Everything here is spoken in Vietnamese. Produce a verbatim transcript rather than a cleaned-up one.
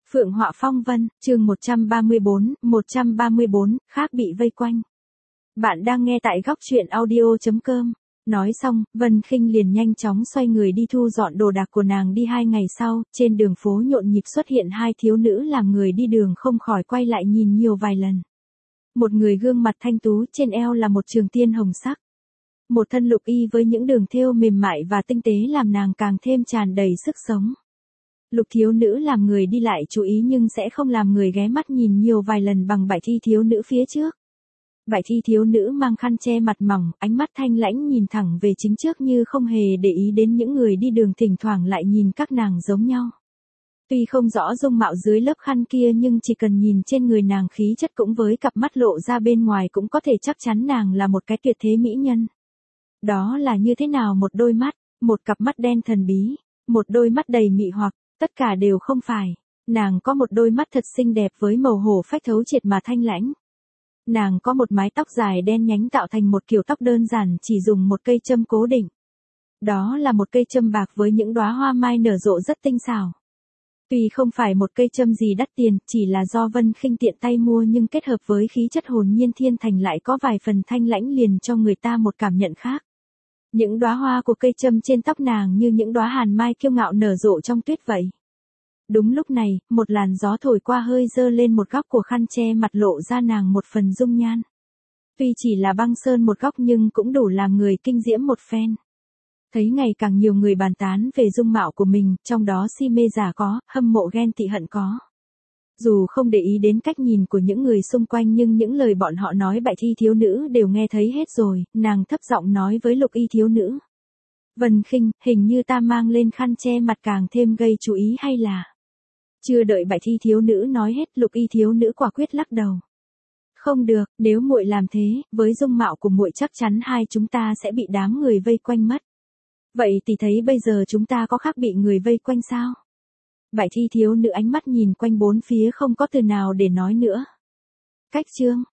Phượng Họa Phong Vân, chương một trăm ba mươi bốn, một trăm ba mươi bốn, khác bị vây quanh. Bạn đang nghe tại góc truyện audio chấm com. Nói xong, Vân Khinh liền nhanh chóng xoay người đi thu dọn đồ đạc của nàng đi. Hai ngày sau, trên đường phố nhộn nhịp xuất hiện hai thiếu nữ làm người đi đường không khỏi quay lại nhìn nhiều vài lần. Một người gương mặt thanh tú, trên eo là một trường tiên hồng sắc. Một thân lục y với những đường thêu mềm mại và tinh tế làm nàng càng thêm tràn đầy sức sống. Lục thiếu nữ làm người đi lại chú ý nhưng sẽ không làm người ghé mắt nhìn nhiều vài lần bằng bảy thi thiếu nữ phía trước. Bảy thi thiếu nữ mang khăn che mặt mỏng, ánh mắt thanh lãnh nhìn thẳng về chính trước như không hề để ý đến những người đi đường thỉnh thoảng lại nhìn các nàng giống nhau. Tuy không rõ dung mạo dưới lớp khăn kia nhưng chỉ cần nhìn trên người nàng khí chất cũng với cặp mắt lộ ra bên ngoài cũng có thể chắc chắn nàng là một cái tuyệt thế mỹ nhân. Đó là như thế nào một đôi mắt, một cặp mắt đen thần bí, một đôi mắt đầy mị hoặc. Tất cả đều không phải. Nàng có một đôi mắt thật xinh đẹp với màu hổ phách thấu triệt mà thanh lãnh. Nàng có một mái tóc dài đen nhánh tạo thành một kiểu tóc đơn giản chỉ dùng một cây châm cố định. Đó là một cây châm bạc với những đóa hoa mai nở rộ rất tinh xảo. Tuy không phải một cây châm gì đắt tiền, chỉ là do Vân Khinh tiện tay mua nhưng kết hợp với khí chất hồn nhiên thiên thành lại có vài phần thanh lãnh liền cho người ta một cảm nhận khác. Những đóa hoa của cây châm trên tóc nàng như những đóa hàn mai kiêu ngạo nở rộ trong tuyết vậy. Đúng lúc này, một làn gió thổi qua hơi dơ lên một góc của khăn che mặt lộ ra nàng một phần dung nhan. Tuy chỉ là băng sơn một góc nhưng cũng đủ làm người kinh diễm một phen. Thấy ngày càng nhiều người bàn tán về dung mạo của mình, trong đó si mê giả có, hâm mộ ghen tị hận có. Dù không để ý đến cách nhìn của những người xung quanh nhưng những lời bọn họ nói bảy thi thiếu nữ đều nghe thấy hết rồi, nàng thấp giọng nói với lục y thiếu nữ. Vân Khinh, hình như ta mang lên khăn che mặt càng thêm gây chú ý hay là... Chưa đợi bảy thi thiếu nữ nói hết, lục y thiếu nữ quả quyết lắc đầu. Không được, nếu muội làm thế, với dung mạo của muội chắc chắn hai chúng ta sẽ bị đám người vây quanh mất. Vậy thì thấy bây giờ chúng ta có khác bị người vây quanh sao? Bảy thi thiếu nữ ánh mắt nhìn quanh bốn phía không có từ nào để nói nữa. Cách chương.